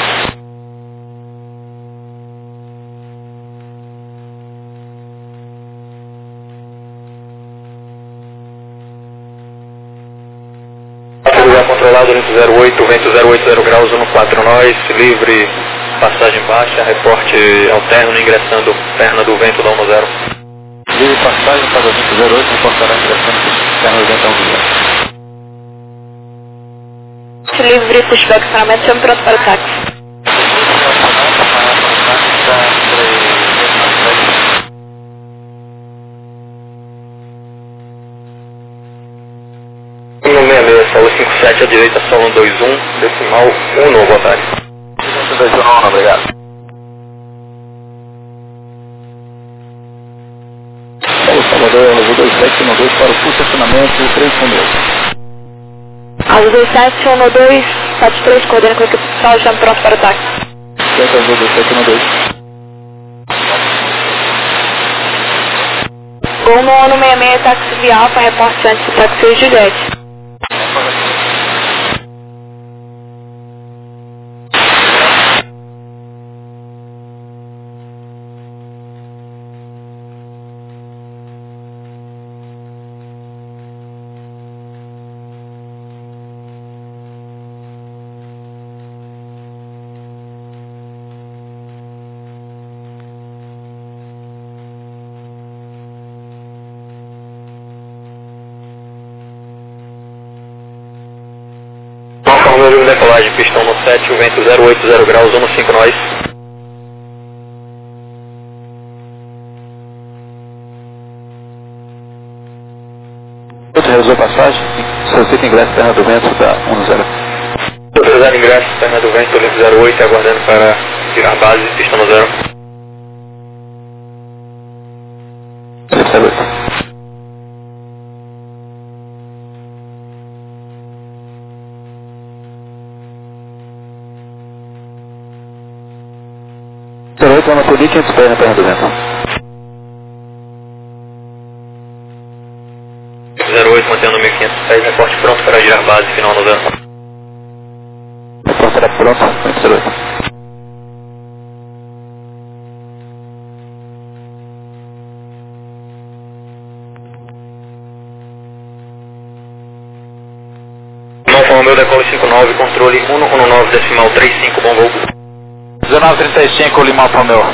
S2: Lugar controlado, Olímpio zero oito, vento zero oito zero graus, um quatro nós, livre, passagem baixa, reporte alterno, ingressando perna do vento da um zero.
S4: Livre passagem para o Olímpio zero oito, reportará ingressando perna do vento da um zero.
S3: Livre, pushback, acionamento, chame pronto para o táxi.
S2: um seis seis, solo cinco sete à direita, solo um dois um, decimal um no boa tarde.
S4: um dois um, obrigado. Paulo Salvador, Azul dois sete um dois para o full estacionamento, três com meu.
S3: Azul dois sete um dois, sete três, coordenando com a equipe pessoal, chame pronto para o táxi.
S4: Certo, Azul dois sete um dois.
S3: Gol no ONU sessenta e seis, táxi via Alfa, reporte antes do táxi Juliette.
S2: Número de decolagem, pistão no sete, o vento zero oito zero graus, um no cinco nós.
S4: Realizou passagem, solicita ingresso perna do vento da um zero.
S2: Autorizado ingresso, perna do vento, Olímpio zero oito, aguardando para tirar base, pistão no zero.
S4: zero oito. oito, vamos manter mil e quinhentos pés na perna do vento.
S2: zero oito, mantendo mil e quinhentos pés, reporte pronto para girar base, final no zero.
S4: Reporte será pronto, zero oito.
S2: Alfa Romeo, decolo cinco nove, controle um um nove, decimal trinta e cinco, bom voo.
S4: dezenove trinta e cinco, Lima Alfa Romeo.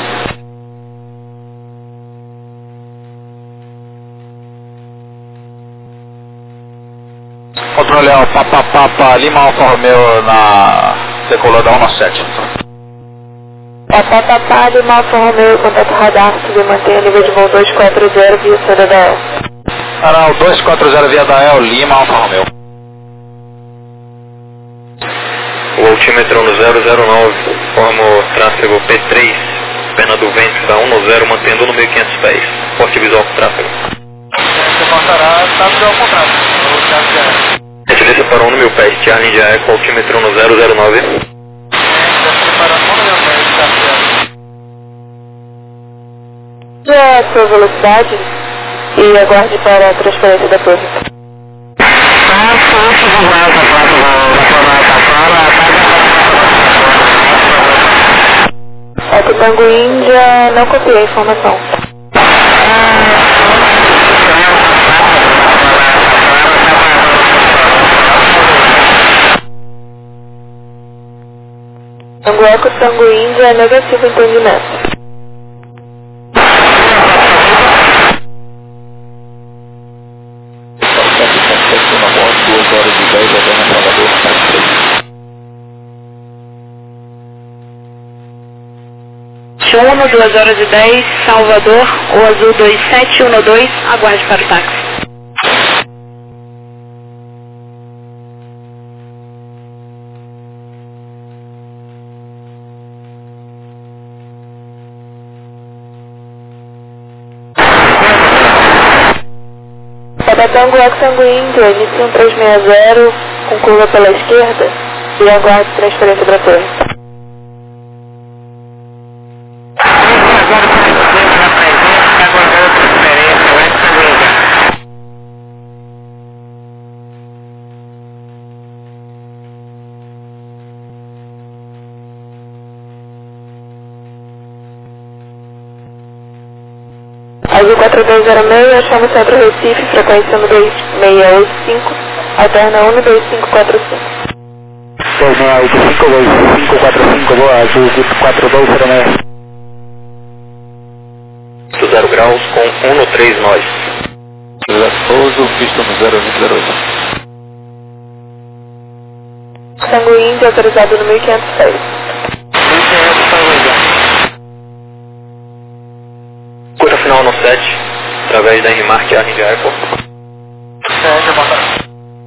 S4: Controle Alfa, Papa, Papa, Lima Alfa Romeo na decolou da um nove sete.
S3: Papa, Papa, Lima Alfa Romeo, contato radar, subir mantenha nível de voo dois quatro zero, via saída da E L.
S4: Canal dois quatro zero, via da E L, Lima Alfa Romeo.
S2: O altímetro no zero zero nove, forma o tráfego P três, pena do vento da um zero, mantendo no mil e quinhentos pés. Porte visual com tráfego.
S6: Você passará, está ao contrário. O Charlie já é.
S2: Retilícia para um no mil pés, Charlie já é com altímetro no zero zero nove.
S6: Está preparando um no mil pés, Charlie
S3: Já é a sua velocidade e aguarde para a transferência da torre. Alto Tango Índia, não copiei a informação. Tango Eco, Tango Índia, negativo entendimento.
S4: duas horas e dez, até Salvador,
S3: Uno, duas horas e dez, Salvador, o azul dois sete um dois, aguarde para o táxi. Para Tango Eco Tango Índia, inicie um três seis zero, com curva pela esquerda, e aguarde transferência para a torre. Azul quatro dois zero seis, chama o Centro Recife, frequência um dois seis oito cinco, alterna um dois cinco quatro cinco.
S4: dois seis oito cinco, dois cinco quatro cinco, boa, Azul quatro dois zero seis.
S2: zero graus com um no três nós.
S4: Pouso, pista no zero vinte zero oito.
S3: Tango Índia, autorizado no mil e quinhentos seis.
S2: Curta final no sete, através da Henrimark Arlington Airport.
S6: sete, passará.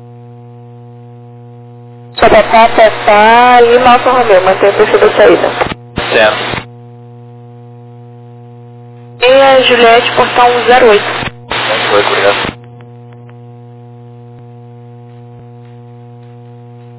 S3: Papapá, Papá, Lima Alfa Romeo, mantém o perfil da saída.
S4: Certo.
S3: E a Juliette, portão zero oito.